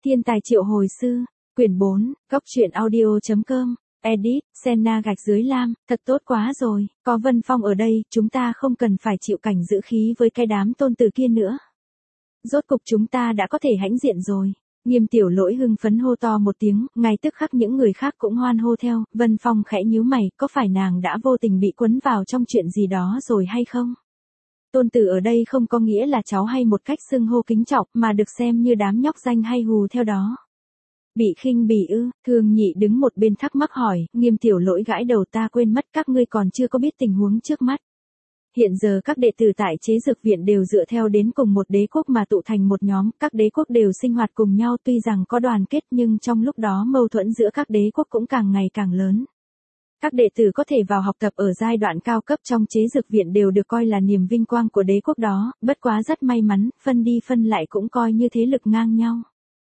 Thiên tài triệu hồi sư, quyển 4, góc truyện audio.com, edit, Senna gạch dưới lam, thật tốt quá rồi, có Vân Phong ở đây, chúng ta không cần phải chịu cảnh giữ khí với cái đám tôn tử kia nữa. Rốt cục chúng ta đã có thể hãnh diện rồi. Nghiêm Tiểu Lỗi hưng phấn hô to một tiếng, ngay tức khắc những người khác cũng hoan hô theo, Vân Phong khẽ nhíu mày, có phải nàng đã vô tình bị quấn vào trong chuyện gì đó rồi hay không? Tôn tử ở đây không có nghĩa là cháu hay một cách xưng hô kính trọng, mà được xem như đám nhóc danh hay hù theo đó. Bị khinh bỉ ư? Thường Nhị đứng một bên thắc mắc hỏi, Nghiêm Tiểu Lỗi gãi đầu, ta quên mất các ngươi còn chưa có biết tình huống trước mắt. Hiện giờ các đệ tử tại chế dược viện đều dựa theo đến cùng một đế quốc mà tụ thành một nhóm, các đế quốc đều sinh hoạt cùng nhau, tuy rằng có đoàn kết nhưng trong lúc đó mâu thuẫn giữa các đế quốc cũng càng ngày càng lớn. Các đệ tử có thể vào học tập ở giai đoạn cao cấp trong chế dược viện đều được coi là niềm vinh quang của đế quốc đó, bất quá rất may mắn, phân đi phân lại cũng coi như thế lực ngang nhau.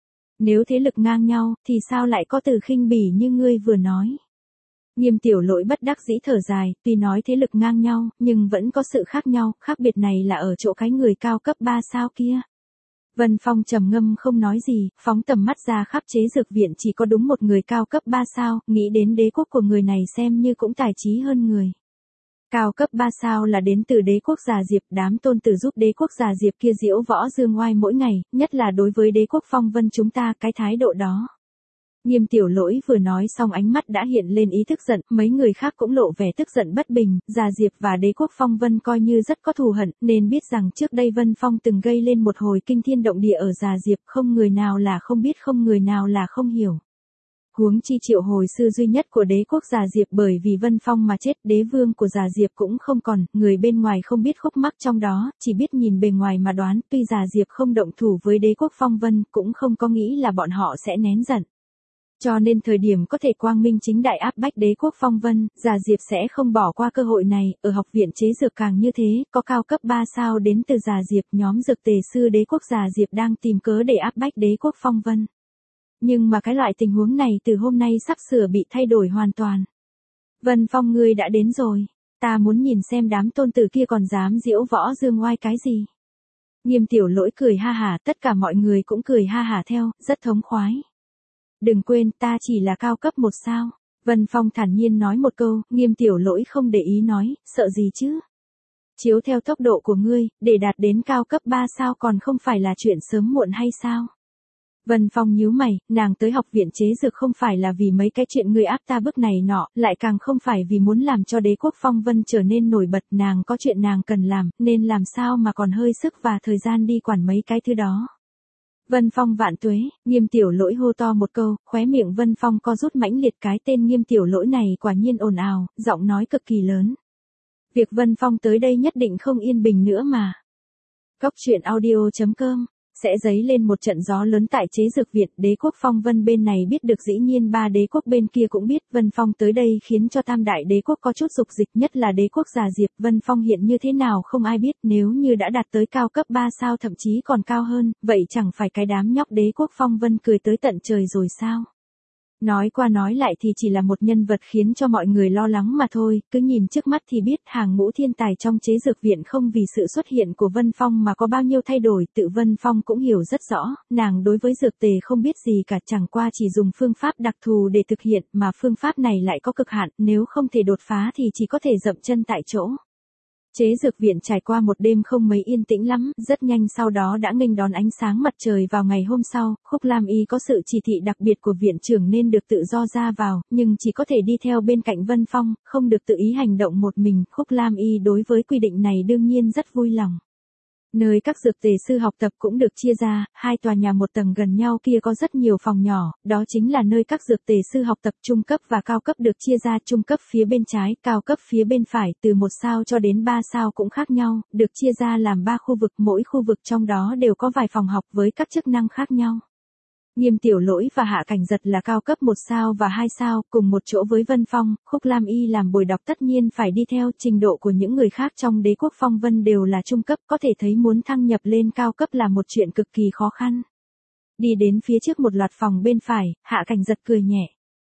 Nếu thế lực ngang nhau, thì sao lại có từ khinh bỉ như ngươi vừa nói? Nghiêm Tiểu Lỗi bất đắc dĩ thở dài, tuy nói thế lực ngang nhau, nhưng vẫn có sự khác nhau, khác biệt này là ở chỗ cái người cao cấp 3 sao kia. Vân Phong trầm ngâm không nói gì, phóng tầm mắt ra khắp chế dược viện chỉ có đúng một người cao cấp 3 sao, nghĩ đến đế quốc của người này xem như cũng tài trí hơn người. Cao cấp 3 sao là đến từ đế quốc Già Diệp, đám tôn tử giúp đế quốc Già Diệp kia diễu võ dương oai mỗi ngày, nhất là đối với đế quốc Phong Vân chúng ta cái thái độ đó. Nghiêm Tiểu Lỗi vừa nói xong ánh mắt đã hiện lên ý tức giận, mấy người khác cũng lộ vẻ tức giận bất bình, Già Diệp và đế quốc Phong Vân coi như rất có thù hận, nên biết rằng trước đây Vân Phong từng gây lên một hồi kinh thiên động địa ở Già Diệp, không người nào là không biết, không người nào là không hiểu. Huống chi triệu hồi sư duy nhất của đế quốc Già Diệp bởi vì Vân Phong mà chết, đế vương của Già Diệp cũng không còn, người bên ngoài không biết khúc mắc trong đó, chỉ biết nhìn bề ngoài mà đoán, tuy Già Diệp không động thủ với đế quốc Phong Vân, cũng không có nghĩ là bọn họ sẽ nén giận. Cho nên thời điểm có thể quang minh chính đại áp bách đế quốc Phong Vân, Già Diệp sẽ không bỏ qua cơ hội này, ở học viện chế dược càng như thế, có cao cấp 3 sao đến từ Già Diệp, nhóm dược tề sư đế quốc Già Diệp đang tìm cớ để áp bách đế quốc Phong Vân. Nhưng mà cái loại tình huống này từ hôm nay sắp sửa bị thay đổi hoàn toàn. Vân Phong ngươi đã đến rồi, ta muốn nhìn xem đám tôn tử kia còn dám diễu võ dương oai cái gì. Nghiêm Tiểu Lỗi cười ha hả, tất cả mọi người cũng cười ha hả theo, rất thống khoái. Đừng quên, ta chỉ là cao cấp 1 sao. Vân Phong thản nhiên nói một câu, Nghiêm Tiểu Lỗi không để ý nói, sợ gì chứ? Chiếu theo tốc độ của ngươi, để đạt đến cao cấp 3 sao còn không phải là chuyện sớm muộn hay sao? Vân Phong nhíu mày, nàng tới học viện chế dược không phải là vì mấy cái chuyện ngươi áp ta bức này nọ, lại càng không phải vì muốn làm cho đế quốc Phong Vân trở nên nổi bật, nàng có chuyện nàng cần làm, nên làm sao mà còn hơi sức và thời gian đi quản mấy cái thứ đó. Vân Phong vạn tuế, Nghiêm Tiểu Lỗi hô to một câu, khóe miệng Vân Phong co rút mãnh liệt, cái tên Nghiêm Tiểu Lỗi này quả nhiên ồn ào, giọng nói cực kỳ lớn. Việc Vân Phong tới đây nhất định không yên bình nữa mà. Góc truyện audio.com sẽ dấy lên một trận gió lớn tại chế dược viện, đế quốc Phong Vân bên này biết được, dĩ nhiên ba đế quốc bên kia cũng biết, Vân Phong tới đây khiến cho tam đại đế quốc có chút dục dịch, nhất là đế quốc Già Diệp, Vân Phong hiện như thế nào không ai biết, nếu như đã đạt tới cao cấp 3 sao thậm chí còn cao hơn, vậy chẳng phải cái đám nhóc đế quốc Phong Vân cười tới tận trời rồi sao? Nói qua nói lại thì chỉ là một nhân vật khiến cho mọi người lo lắng mà thôi, cứ nhìn trước mắt thì biết hàng ngũ thiên tài trong chế dược viện không vì sự xuất hiện của Vân Phong mà có bao nhiêu thay đổi, tự Vân Phong cũng hiểu rất rõ, nàng đối với dược tề không biết gì cả, chẳng qua chỉ dùng phương pháp đặc thù để thực hiện, mà phương pháp này lại có cực hạn, nếu không thể đột phá thì chỉ có thể dậm chân tại chỗ. Chế dược viện trải qua một đêm không mấy yên tĩnh lắm, rất nhanh sau đó đã nghênh đón ánh sáng mặt trời vào ngày hôm sau, Khúc Lam Y có sự chỉ thị đặc biệt của viện trưởng nên được tự do ra vào, nhưng chỉ có thể đi theo bên cạnh Vân Phong, không được tự ý hành động một mình, Khúc Lam Y đối với quy định này đương nhiên rất vui lòng. Nơi các dược tề sư học tập cũng được chia ra, hai tòa nhà một tầng gần nhau kia có rất nhiều phòng nhỏ, đó chính là nơi các dược tề sư học tập, trung cấp và cao cấp được chia ra, trung cấp phía bên trái, cao cấp phía bên phải, từ 1 sao cho đến 3 sao cũng khác nhau, được chia ra làm 3 khu vực, mỗi khu vực trong đó đều có vài phòng học với các chức năng khác nhau. Nghiêm Tiểu Lỗi và Hạ Cảnh Giật là cao cấp 1 sao và 2 sao, cùng một chỗ với Vân Phong, Khúc Lam Y làm bồi đọc tất nhiên phải đi theo, trình độ của những người khác trong đế quốc Phong Vân đều là trung cấp, có thể thấy muốn thăng nhập lên cao cấp là một chuyện cực kỳ khó khăn. Đi đến phía trước một loạt phòng bên phải, Hạ Cảnh Giật cười nhẹ.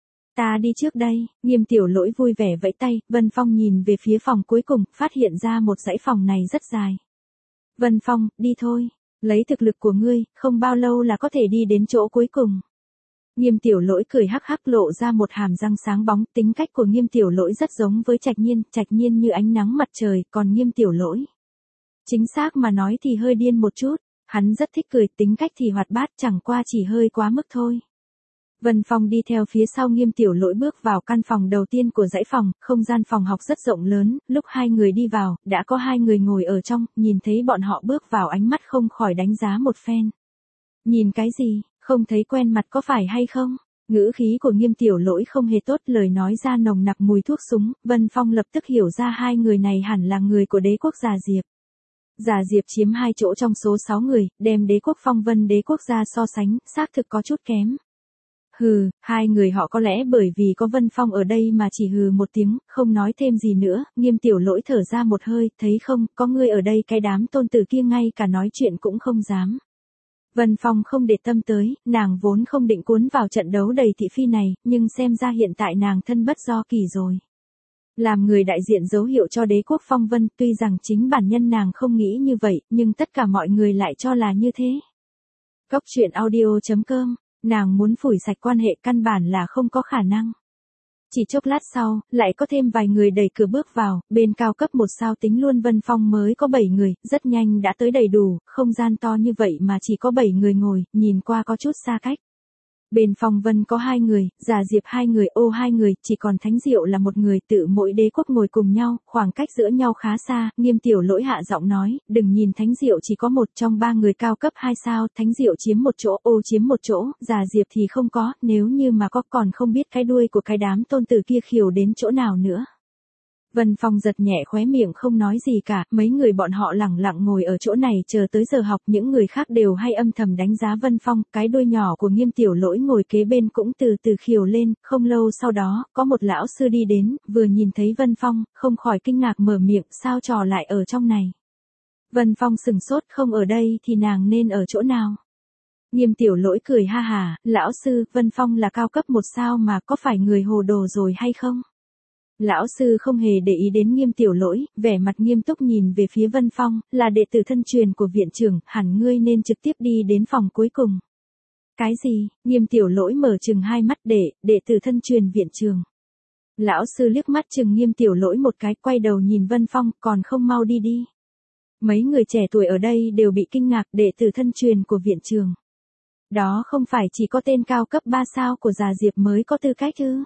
Ta đi trước đây, Nghiêm Tiểu Lỗi vui vẻ vẫy tay, Vân Phong nhìn về phía phòng cuối cùng, phát hiện ra một dãy phòng này rất dài. Vân Phong, đi thôi. Lấy thực lực của ngươi, không bao lâu là có thể đi đến chỗ cuối cùng. Nghiêm Tiểu Lỗi cười hắc hắc lộ ra một hàm răng sáng bóng, tính cách của Nghiêm Tiểu Lỗi rất giống với Trạch Nhiên như ánh nắng mặt trời, còn Nghiêm Tiểu Lỗi. Chính xác mà nói thì hơi điên một chút, hắn rất thích cười, tính cách thì hoạt bát, chẳng qua chỉ hơi quá mức thôi. Vân Phong đi theo phía sau Nghiêm Tiểu Lỗi bước vào căn phòng đầu tiên của dãy phòng, không gian phòng học rất rộng lớn, lúc hai người đi vào, đã có hai người ngồi ở trong, nhìn thấy bọn họ bước vào ánh mắt không khỏi đánh giá một phen. Nhìn cái gì, không thấy quen mặt có phải hay không? Ngữ khí của Nghiêm Tiểu Lỗi không hề tốt, lời nói ra nồng nặc mùi thuốc súng, Vân Phong lập tức hiểu ra hai người này hẳn là người của đế quốc Già Diệp. Già Diệp chiếm 2 chỗ trong số 6 người, đem đế quốc Phong Vân đế quốc ra so sánh, xác thực có chút kém. Hừ, hai người họ có lẽ bởi vì có Vân Phong ở đây mà chỉ hừ một tiếng, không nói thêm gì nữa. Nghiêm Tiểu Lỗi thở ra một hơi, thấy không, có ngươi ở đây cái đám tôn tử kia ngay cả nói chuyện cũng không dám. Vân Phong không để tâm tới, nàng vốn không định cuốn vào trận đấu đầy thị phi này, nhưng xem ra hiện tại nàng thân bất do kỳ rồi. Làm người đại diện dấu hiệu cho đế quốc Phong Vân, tuy rằng chính bản nhân nàng không nghĩ như vậy, nhưng tất cả mọi người lại cho là như thế. Cóc truyện audio.com, nàng muốn phủi sạch quan hệ căn bản là không có khả năng. Chỉ chốc lát sau, lại có thêm vài người đẩy cửa bước vào, bên cao cấp 1 sao tính luôn Vân Phong mới có 7 người, rất nhanh đã tới đầy đủ, không gian to như vậy mà chỉ có 7 người ngồi, nhìn qua có chút xa cách. Bên Phong Vân có 2 người, Già Diệp 2 người, Ô 2 người, chỉ còn Thánh Diệu là một người, tự mỗi đế quốc ngồi cùng nhau, khoảng cách giữa nhau khá xa. Nghiêm Tiểu Lỗi hạ giọng nói, đừng nhìn Thánh Diệu chỉ có một trong 3 người cao cấp 2 sao, Thánh Diệu chiếm một chỗ, Ô chiếm một chỗ, Già Diệp thì không có, nếu như mà có còn không biết cái đuôi của cái đám tôn tử kia khiêu đến chỗ nào nữa. Vân Phong giật nhẹ khóe miệng không nói gì cả, mấy người bọn họ lẳng lặng ngồi ở chỗ này chờ tới giờ học, những người khác đều hay âm thầm đánh giá Vân Phong, cái đuôi nhỏ của Nghiêm Tiểu Lỗi ngồi kế bên cũng từ từ khiêu lên, không lâu sau đó, có một lão sư đi đến, vừa nhìn thấy Vân Phong, không khỏi kinh ngạc mở miệng, sao trò lại ở trong này. Vân Phong sừng sốt, không ở đây thì nàng nên ở chỗ nào? Nghiêm Tiểu Lỗi cười ha hà, lão sư, Vân Phong là cao cấp 1 sao mà có phải người hồ đồ rồi hay không? Lão sư không hề để ý đến Nghiêm Tiểu Lỗi, vẻ mặt nghiêm túc nhìn về phía Vân Phong, là đệ tử thân truyền của viện trưởng, hẳn ngươi nên trực tiếp đi đến phòng cuối cùng. Cái gì? Nghiêm Tiểu Lỗi mở trừng hai mắt, đệ tử thân truyền viện trưởng. Lão sư liếc mắt trừng Nghiêm Tiểu Lỗi một cái, quay đầu nhìn Vân Phong, còn không mau đi đi. Mấy người trẻ tuổi ở đây đều bị kinh ngạc, đệ tử thân truyền của viện trưởng. Đó không phải chỉ có tên cao cấp 3 sao của Già Diệp mới có tư cách ư?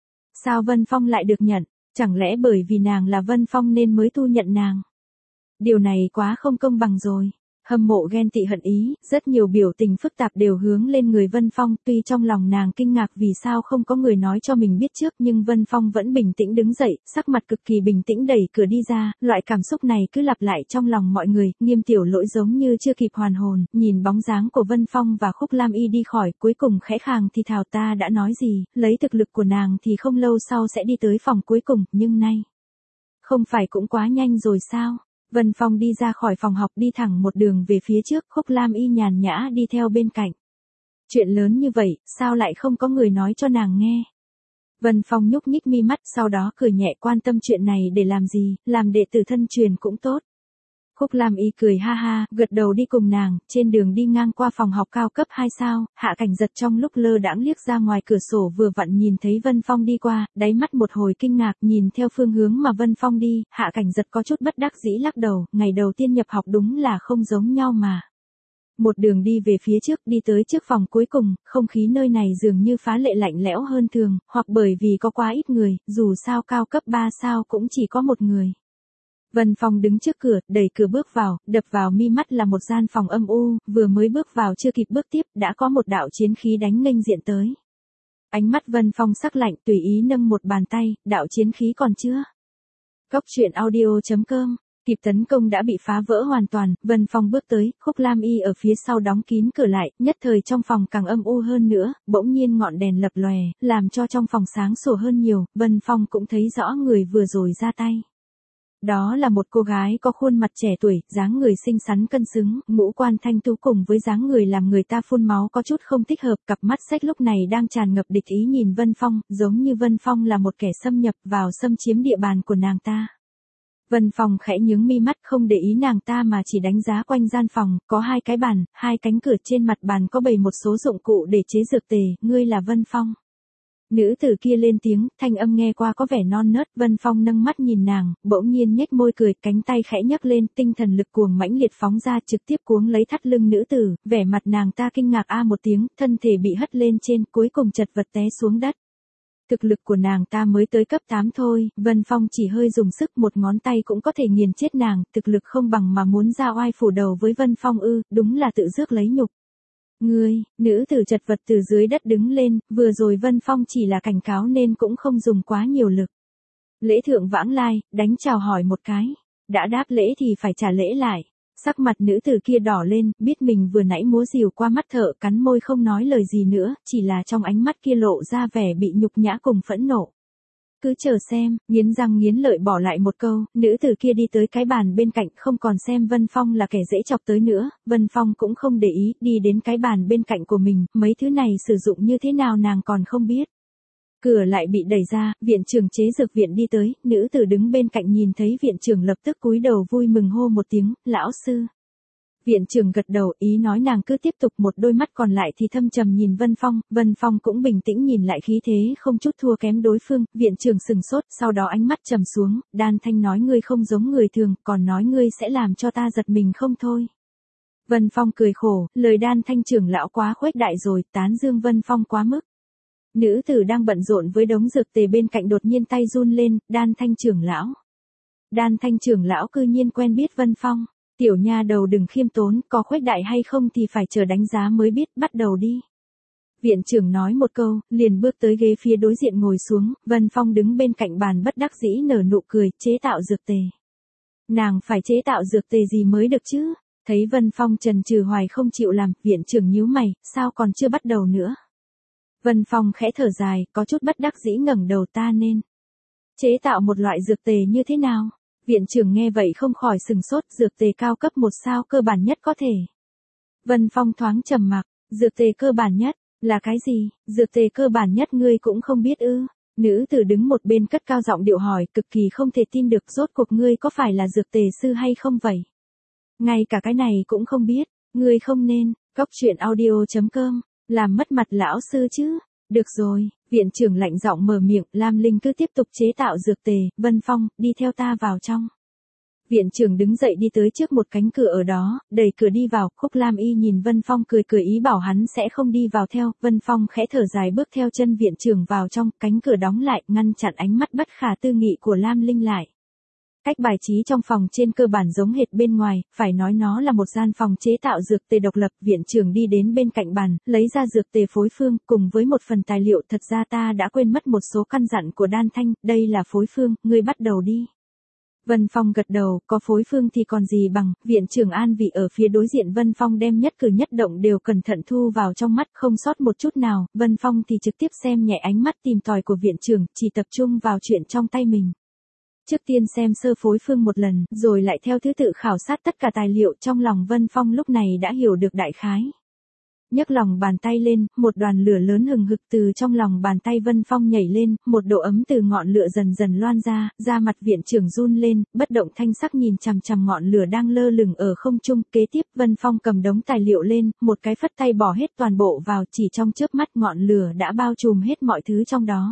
Sao Vân Phong lại được nhận? Chẳng lẽ bởi vì nàng là Vân Phong nên mới thu nhận nàng? Điều này quá không công bằng rồi. Hâm mộ ghen tị hận ý, rất nhiều biểu tình phức tạp đều hướng lên người Vân Phong, tuy trong lòng nàng kinh ngạc vì sao không có người nói cho mình biết trước, nhưng Vân Phong vẫn bình tĩnh đứng dậy, sắc mặt cực kỳ bình tĩnh đẩy cửa đi ra, loại cảm xúc này cứ lặp lại trong lòng mọi người. Nghiêm Tiểu Lỗi giống như chưa kịp hoàn hồn, nhìn bóng dáng của Vân Phong và Khúc Lam Y đi khỏi, cuối cùng khẽ khàng thì thào, ta đã nói gì, lấy thực lực của nàng thì không lâu sau sẽ đi tới phòng cuối cùng, nhưng nay, không phải cũng quá nhanh rồi sao? Vân Phong đi ra khỏi phòng học đi thẳng một đường về phía trước, Khúc Lam Y nhàn nhã đi theo bên cạnh. Chuyện lớn như vậy, sao lại không có người nói cho nàng nghe? Vân Phong nhúc nhích mi mắt, sau đó cười nhẹ, quan tâm chuyện này để làm gì, làm đệ tử thân truyền cũng tốt. Khúc Lam Y cười ha ha, gật đầu đi cùng nàng, trên đường đi ngang qua phòng học cao cấp 2 sao, Hạ Cảnh Giật trong lúc lơ đãng liếc ra ngoài cửa sổ vừa vặn nhìn thấy Vân Phong đi qua, đáy mắt một hồi kinh ngạc, nhìn theo phương hướng mà Vân Phong đi, Hạ Cảnh Giật có chút bất đắc dĩ lắc đầu, ngày đầu tiên nhập học đúng là không giống nhau mà. Một đường đi về phía trước, đi tới trước phòng cuối cùng, không khí nơi này dường như phá lệ lạnh lẽo hơn thường, hoặc bởi vì có quá ít người, dù sao cao cấp 3 sao cũng chỉ có một người. Vân Phong đứng trước cửa, đẩy cửa bước vào, đập vào mi mắt là một gian phòng âm u, vừa mới bước vào chưa kịp bước tiếp, đã có một đạo chiến khí đánh nghênh diện tới. Ánh mắt Vân Phong sắc lạnh, tùy ý nâng một bàn tay, đạo chiến khí còn chưa. Cóc truyện audio.com, kịp tấn công đã bị phá vỡ hoàn toàn, Vân Phong bước tới, Khúc Lam Y ở phía sau đóng kín cửa lại, nhất thời trong phòng càng âm u hơn nữa, bỗng nhiên ngọn đèn lập lòe, làm cho trong phòng sáng sủa hơn nhiều, Vân Phong cũng thấy rõ người vừa rồi ra tay. Đó là một cô gái có khuôn mặt trẻ tuổi, dáng người xinh xắn cân xứng, ngũ quan thanh tú cùng với dáng người làm người ta phun máu có chút không thích hợp, cặp mắt xếch lúc này đang tràn ngập địch ý nhìn Vân Phong, giống như Vân Phong là một kẻ xâm nhập vào xâm chiếm địa bàn của nàng ta. Vân Phong khẽ nhướng mi mắt không để ý nàng ta mà chỉ đánh giá quanh gian phòng, có 2 cái bàn, 2 cánh cửa, trên mặt bàn có bày một số dụng cụ để chế dược tề, ngươi là Vân Phong. Nữ tử kia lên tiếng, thanh âm nghe qua có vẻ non nớt, Vân Phong nâng mắt nhìn nàng, bỗng nhiên nhếch môi cười, cánh tay khẽ nhấc lên, tinh thần lực cuồng mãnh liệt phóng ra, trực tiếp cuống lấy thắt lưng nữ tử, vẻ mặt nàng ta kinh ngạc a một tiếng, thân thể bị hất lên trên, cuối cùng chật vật té xuống đất. Thực lực của nàng ta mới tới cấp 8 thôi, Vân Phong chỉ hơi dùng sức, một ngón tay cũng có thể nghiền chết nàng, thực lực không bằng mà muốn ra oai phủ đầu với Vân Phong ư, đúng là tự rước lấy nhục. Ngươi, nữ tử chật vật từ dưới đất đứng lên, vừa rồi Vân Phong chỉ là cảnh cáo nên cũng không dùng quá nhiều lực. Lễ thượng vãng lai, đánh chào hỏi một cái, đã đáp lễ thì phải trả lễ lại. Sắc mặt nữ tử kia đỏ lên, biết mình vừa nãy múa rìu qua mắt thợ, cắn môi không nói lời gì nữa, chỉ là trong ánh mắt kia lộ ra vẻ bị nhục nhã cùng phẫn nộ. Cứ chờ xem, nghiến răng nghiến lợi bỏ lại một câu, nữ tử kia đi tới cái bàn bên cạnh, không còn xem Vân Phong là kẻ dễ chọc tới nữa, Vân Phong cũng không để ý, đi đến cái bàn bên cạnh của mình, mấy thứ này sử dụng như thế nào nàng còn không biết. Cửa lại bị đẩy ra, viện trưởng chế dược viện đi tới, nữ tử đứng bên cạnh nhìn thấy viện trưởng lập tức cúi đầu vui mừng hô một tiếng, lão sư. Viện trưởng gật đầu, ý nói nàng cứ tiếp tục, một đôi mắt còn lại thì thâm trầm nhìn Vân Phong cũng bình tĩnh nhìn lại, khí thế không chút thua kém đối phương, viện trưởng sừng sốt, sau đó ánh mắt trầm xuống, đan thanh nói ngươi không giống người thường, còn nói ngươi sẽ làm cho ta giật mình không thôi. Vân Phong cười khổ, lời đan thanh trưởng lão quá khuếch đại rồi, tán dương Vân Phong quá mức. Nữ tử đang bận rộn với đống dược tề bên cạnh đột nhiên tay run lên, đan thanh trưởng lão. Đan thanh trưởng lão cư nhiên quen biết Vân Phong. Tiểu nha đầu đừng khiêm tốn, có khuếch đại hay không thì phải chờ đánh giá mới biết, bắt đầu đi. Viện trưởng nói một câu, liền bước tới ghế phía đối diện ngồi xuống, Vân Phong đứng bên cạnh bàn bất đắc dĩ nở nụ cười, chế tạo dược tề. Nàng phải chế tạo dược tề gì mới được chứ? Thấy Vân Phong chần chừ hoài không chịu làm, viện trưởng nhíu mày, sao còn chưa bắt đầu nữa? Vân Phong khẽ thở dài, có chút bất đắc dĩ ngẩng đầu, ta nên chế tạo một loại dược tề như thế nào? Viện trưởng nghe vậy không khỏi sừng sốt, dược tề cao cấp 1 sao cơ bản nhất có thể. Vân Phong thoáng trầm mặc, dược tề cơ bản nhất, là cái gì? Dược tề cơ bản nhất ngươi cũng không biết ư? Nữ tử đứng một bên cất cao giọng điệu hỏi, cực kỳ không thể tin được, rốt cuộc ngươi có phải là dược tề sư hay không vậy? Ngay cả cái này cũng không biết, ngươi không nên, goctruyện.audio.com, làm mất mặt lão sư chứ. Được rồi, viện trưởng lạnh giọng mở miệng, Lam Linh cứ tiếp tục chế tạo dược tề, Vân Phong, đi theo ta vào trong. Viện trưởng đứng dậy đi tới trước một cánh cửa ở đó, đẩy cửa đi vào, Khúc Lam Y nhìn Vân Phong cười cười ý bảo hắn sẽ không đi vào theo, Vân Phong khẽ thở dài bước theo chân viện trưởng vào trong, cánh cửa đóng lại, ngăn chặn ánh mắt bất khả tư nghị của Lam Linh lại. Cách bài trí trong phòng trên cơ bản giống hệt bên ngoài, phải nói nó là một gian phòng chế tạo dược tề độc lập. Viện trưởng đi đến bên cạnh bàn, lấy ra dược tề phối phương, cùng với một phần tài liệu. Thật ra ta đã quên mất một số căn dặn của đan thanh, đây là phối phương, ngươi bắt đầu đi. Vân Phong gật đầu, có phối phương thì còn gì bằng, viện trưởng an vị ở phía đối diện. Vân Phong đem nhất cử nhất động đều cẩn thận thu vào trong mắt, không sót một chút nào. Vân Phong thì trực tiếp xem nhẹ ánh mắt tìm tòi của viện trưởng, chỉ tập trung vào chuyện trong tay mình. Trước tiên xem sơ phối phương một lần, rồi lại theo thứ tự khảo sát tất cả tài liệu. Trong lòng Vân Phong lúc này đã hiểu được đại khái. Nhấc lòng bàn tay lên, một đoàn lửa lớn hừng hực từ trong lòng bàn tay Vân Phong nhảy lên, một độ ấm từ ngọn lửa dần dần loan ra, da mặt viện trưởng run lên, bất động thanh sắc nhìn chằm chằm ngọn lửa đang lơ lửng ở không trung. Kế tiếp Vân Phong cầm đống tài liệu lên, một cái phất tay bỏ hết toàn bộ vào, chỉ trong chớp mắt ngọn lửa đã bao trùm hết mọi thứ trong đó.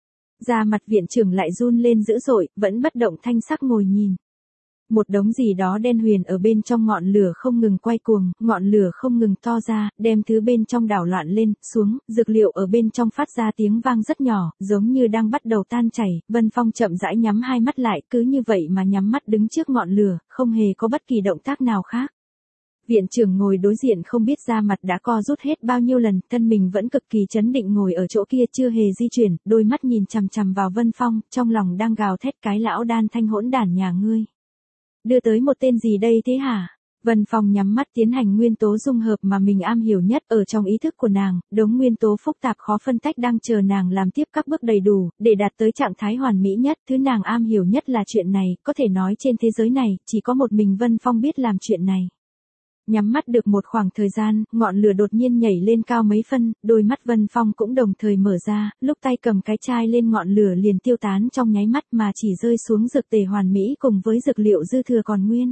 Da mặt viện trưởng lại run lên dữ dội, vẫn bất động thanh sắc ngồi nhìn. Một đống gì đó đen huyền ở bên trong ngọn lửa không ngừng quay cuồng, ngọn lửa không ngừng to ra, đem thứ bên trong đảo loạn lên, xuống, dược liệu ở bên trong phát ra tiếng vang rất nhỏ, giống như đang bắt đầu tan chảy. Vân Phong chậm rãi nhắm hai mắt lại, cứ như vậy mà nhắm mắt đứng trước ngọn lửa, không hề có bất kỳ động tác nào khác. Viện trưởng ngồi đối diện không biết da mặt đã co rút hết bao nhiêu lần, thân mình vẫn cực kỳ chấn định ngồi ở chỗ kia chưa hề di chuyển, đôi mắt nhìn chằm chằm vào Vân Phong, trong lòng đang gào thét cái lão đan thanh hỗn đản nhà ngươi. Đưa tới một tên gì đây thế hả? Vân Phong nhắm mắt tiến hành nguyên tố dung hợp mà mình am hiểu nhất ở trong ý thức của nàng, đống nguyên tố phức tạp khó phân tách đang chờ nàng làm tiếp các bước đầy đủ, để đạt tới trạng thái hoàn mỹ nhất. Thứ nàng am hiểu nhất là chuyện này, có thể nói trên thế giới này, chỉ có một mình Vân Phong biết làm chuyện này. Nhắm mắt được một khoảng thời gian, ngọn lửa đột nhiên nhảy lên cao mấy phân, đôi mắt Vân Phong cũng đồng thời mở ra, lúc tay cầm cái chai lên ngọn lửa liền tiêu tán trong nháy mắt mà chỉ rơi xuống dược tề hoàn mỹ cùng với dược liệu dư thừa còn nguyên.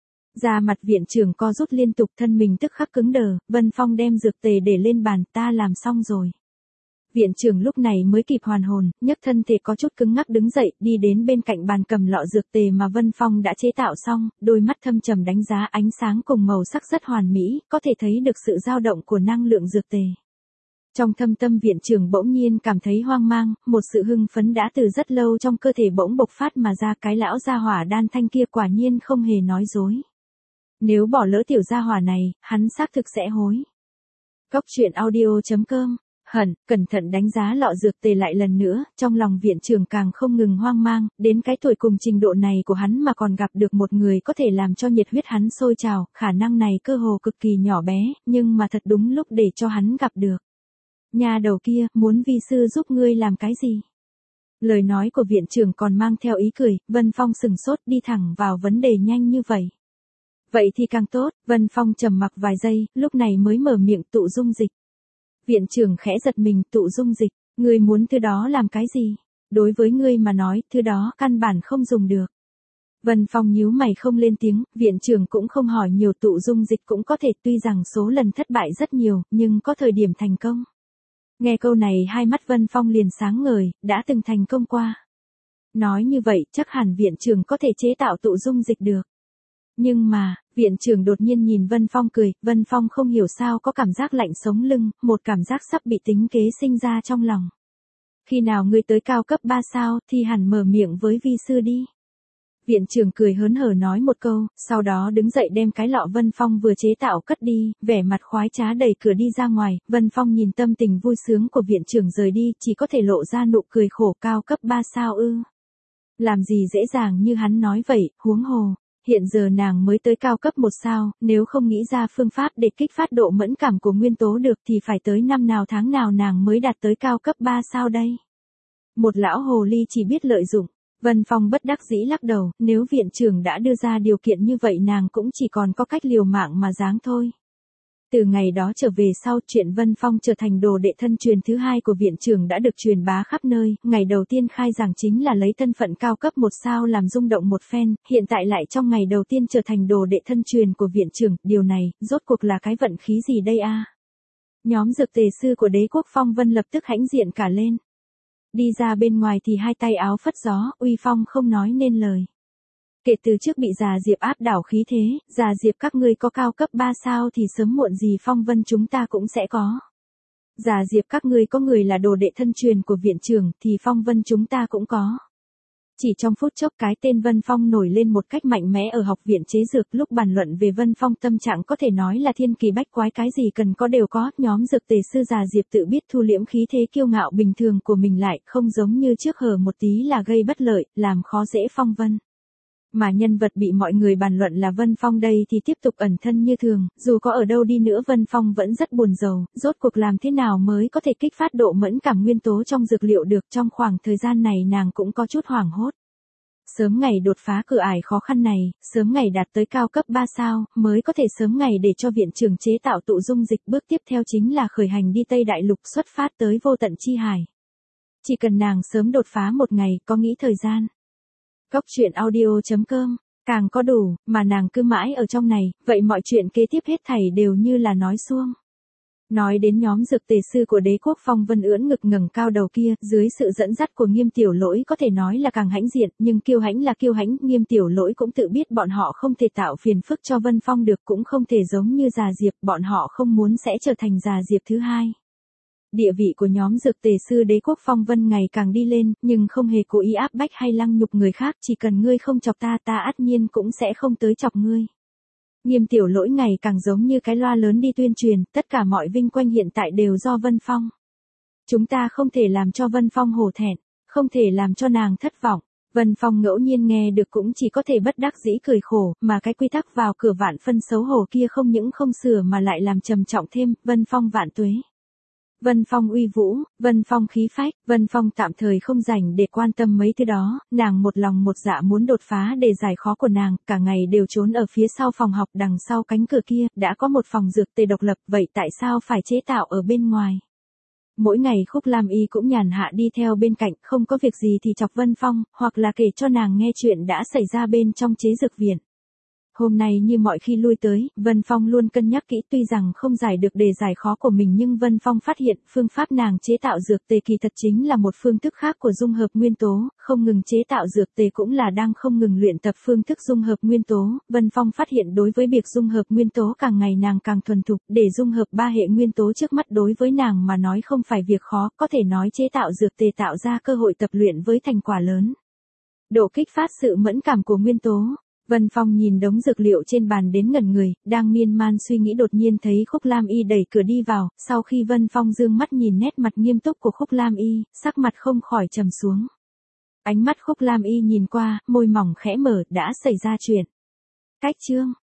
Da mặt viện trưởng co rút liên tục, thân mình tức khắc cứng đờ, Vân Phong đem dược tề để lên bàn, ta làm xong rồi. Viện trưởng lúc này mới kịp hoàn hồn, nhấc thân thể có chút cứng ngắc đứng dậy, đi đến bên cạnh bàn cầm lọ dược tề mà Vân Phong đã chế tạo xong, đôi mắt thâm trầm đánh giá ánh sáng cùng màu sắc rất hoàn mỹ, có thể thấy được sự dao động của năng lượng dược tề. Trong thâm tâm viện trưởng bỗng nhiên cảm thấy hoang mang, một sự hưng phấn đã từ rất lâu trong cơ thể bỗng bộc phát mà ra, cái lão gia hỏa đan thanh kia quả nhiên không hề nói dối. Nếu bỏ lỡ tiểu gia hỏa này, hắn xác thực sẽ hối. Cốc truyện audio.com cẩn thận đánh giá lọ dược tề lại lần nữa, trong lòng viện trưởng càng không ngừng hoang mang, đến cái tuổi cùng trình độ này của hắn mà còn gặp được một người có thể làm cho nhiệt huyết hắn sôi trào, khả năng này cơ hồ cực kỳ nhỏ bé, nhưng mà thật đúng lúc để cho hắn gặp được. Nhà đầu kia, muốn vi sư giúp ngươi làm cái gì? Lời nói của viện trưởng còn mang theo ý cười, Vân Phong sừng sốt đi thẳng vào vấn đề nhanh như vậy. Vậy thì càng tốt, Vân Phong trầm mặc vài giây, lúc này mới mở miệng tụ dung dịch. Viện trưởng khẽ giật mình, tụ dung dịch, ngươi muốn thứ đó làm cái gì? Đối với ngươi mà nói, thứ đó căn bản không dùng được. Vân Phong nhíu mày không lên tiếng, viện trưởng cũng không hỏi nhiều, tụ dung dịch cũng có thể, tuy rằng số lần thất bại rất nhiều, nhưng có thời điểm thành công. Nghe câu này hai mắt Vân Phong liền sáng ngời, đã từng thành công qua. Nói như vậy, chắc hẳn viện trưởng có thể chế tạo tụ dung dịch được. Nhưng mà, viện trưởng đột nhiên nhìn Vân Phong cười, Vân Phong không hiểu sao có cảm giác lạnh sống lưng, một cảm giác sắp bị tính kế sinh ra trong lòng. Khi nào ngươi tới cao cấp 3 sao, thì hẳn mở miệng với vi sư đi. Viện trưởng cười hớn hở nói một câu, sau đó đứng dậy đem cái lọ Vân Phong vừa chế tạo cất đi, vẻ mặt khoái trá đẩy cửa đi ra ngoài, Vân Phong nhìn tâm tình vui sướng của viện trưởng rời đi, chỉ có thể lộ ra nụ cười khổ, cao cấp 3 sao ư. Làm gì dễ dàng như hắn nói vậy, huống hồ. Hiện giờ nàng mới tới cao cấp 1 sao, nếu không nghĩ ra phương pháp để kích phát độ mẫn cảm của nguyên tố được thì phải tới năm nào tháng nào nàng mới đạt tới cao cấp 3 sao đây. Một lão hồ ly chỉ biết lợi dụng, Vân Phong bất đắc dĩ lắc đầu, nếu viện trưởng đã đưa ra điều kiện như vậy nàng cũng chỉ còn có cách liều mạng mà giáng thôi. Từ ngày đó trở về sau, chuyện Vân Phong trở thành đồ đệ thân truyền thứ hai của viện trưởng đã được truyền bá khắp nơi, ngày đầu tiên khai giảng chính là lấy thân phận cao cấp 1 sao làm rung động một phen, hiện tại lại trong ngày đầu tiên trở thành đồ đệ thân truyền của viện trưởng, điều này, rốt cuộc là cái vận khí gì đây a? Nhóm dược tề sư của Đế quốc Phong Vân lập tức hãnh diện cả lên. Đi ra bên ngoài thì hai tay áo phất gió, uy phong không nói nên lời. Kể từ trước bị Già Diệp áp đảo khí thế, Già Diệp các ngươi có cao cấp 3 sao thì sớm muộn gì Phong Vân chúng ta cũng sẽ có. Già Diệp các ngươi có người là đồ đệ thân truyền của viện trưởng thì Phong Vân chúng ta cũng có. Chỉ trong phút chốc cái tên Vân Phong nổi lên một cách mạnh mẽ ở học viện chế dược, lúc bàn luận về Vân Phong tâm trạng có thể nói là thiên kỳ bách quái, cái gì cần có đều có, nhóm dược tề sư Già Diệp tự biết thu liễm khí thế kiêu ngạo bình thường của mình lại, không giống như trước hở một tí là gây bất lợi, làm khó dễ Phong Vân. Mà nhân vật bị mọi người bàn luận là Vân Phong đây thì tiếp tục ẩn thân như thường, dù có ở đâu đi nữa Vân Phong vẫn rất buồn rầu, rốt cuộc làm thế nào mới có thể kích phát độ mẫn cảm nguyên tố trong dược liệu được, trong khoảng thời gian này nàng cũng có chút hoảng hốt. Sớm ngày đột phá cửa ải khó khăn này, sớm ngày đạt tới cao cấp 3 sao, mới có thể sớm ngày để cho viện trưởng chế tạo tụ dung dịch, bước tiếp theo chính là khởi hành đi Tây Đại Lục xuất phát tới vô tận chi hải. Chỉ cần nàng sớm đột phá một ngày, có nghĩ thời gian. Cốc truyện audio.com, càng có đủ, mà nàng cứ mãi ở trong này, vậy mọi chuyện kế tiếp hết thảy đều như là nói suông. Nói đến nhóm dược tề sư của Đế quốc Phong Vân ưỡn ngực ngẩng cao đầu kia, dưới sự dẫn dắt của Nghiêm Tiểu Lỗi có thể nói là càng hãnh diện, nhưng kiêu hãnh là kiêu hãnh, Nghiêm Tiểu Lỗi cũng tự biết bọn họ không thể tạo phiền phức cho Vân Phong được, cũng không thể giống như Già Diệp, bọn họ không muốn sẽ trở thành Già Diệp thứ hai. Địa vị của nhóm dược tề sư Đế quốc Phong Vân ngày càng đi lên, nhưng không hề cố ý áp bách hay lăng nhục người khác, chỉ cần ngươi không chọc ta, ta ắt nhiên cũng sẽ không tới chọc ngươi. Nghiêm Tiểu Lỗi ngày càng giống như cái loa lớn đi tuyên truyền, tất cả mọi vinh quang hiện tại đều do Vân Phong. Chúng ta không thể làm cho Vân Phong hổ thẹn, không thể làm cho nàng thất vọng. Vân Phong ngẫu nhiên nghe được cũng chỉ có thể bất đắc dĩ cười khổ, mà cái quy tắc vào cửa vạn phân xấu hổ kia không những không sửa mà lại làm trầm trọng thêm, Vân Phong vạn tuế. Vân Phong uy vũ, Vân Phong khí phách, Vân Phong tạm thời không rảnh để quan tâm mấy thứ đó, nàng một lòng một dạ muốn đột phá để giải khó của nàng, cả ngày đều trốn ở phía sau phòng học đằng sau cánh cửa kia, đã có một phòng dược tề độc lập, vậy tại sao phải chế tạo ở bên ngoài? Mỗi ngày Khúc Lam Y cũng nhàn hạ đi theo bên cạnh, không có việc gì thì chọc Vân Phong, hoặc là kể cho nàng nghe chuyện đã xảy ra bên trong chế dược viện. Hôm nay như mọi khi lui tới, Vân Phong luôn cân nhắc kỹ, tuy rằng không giải được đề giải khó của mình nhưng Vân Phong phát hiện phương pháp nàng chế tạo dược tề kỳ thật chính là một phương thức khác của dung hợp nguyên tố, không ngừng chế tạo dược tề cũng là đang không ngừng luyện tập phương thức dung hợp nguyên tố. Vân Phong phát hiện đối với việc dung hợp nguyên tố càng ngày nàng càng thuần thục, để dung hợp ba hệ nguyên tố trước mắt đối với nàng mà nói không phải việc khó, có thể nói chế tạo dược tề tạo ra cơ hội tập luyện với thành quả lớn. Độ kích phát sự mẫn cảm của nguyên tố. Vân Phong nhìn đống dược liệu trên bàn đến ngẩn người, đang miên man suy nghĩ đột nhiên thấy Khúc Lam Y đẩy cửa đi vào, sau khi Vân Phong dương mắt nhìn nét mặt nghiêm túc của Khúc Lam Y, sắc mặt không khỏi trầm xuống. Ánh mắt Khúc Lam Y nhìn qua, môi mỏng khẽ mở, đã xảy ra chuyện. Cách chương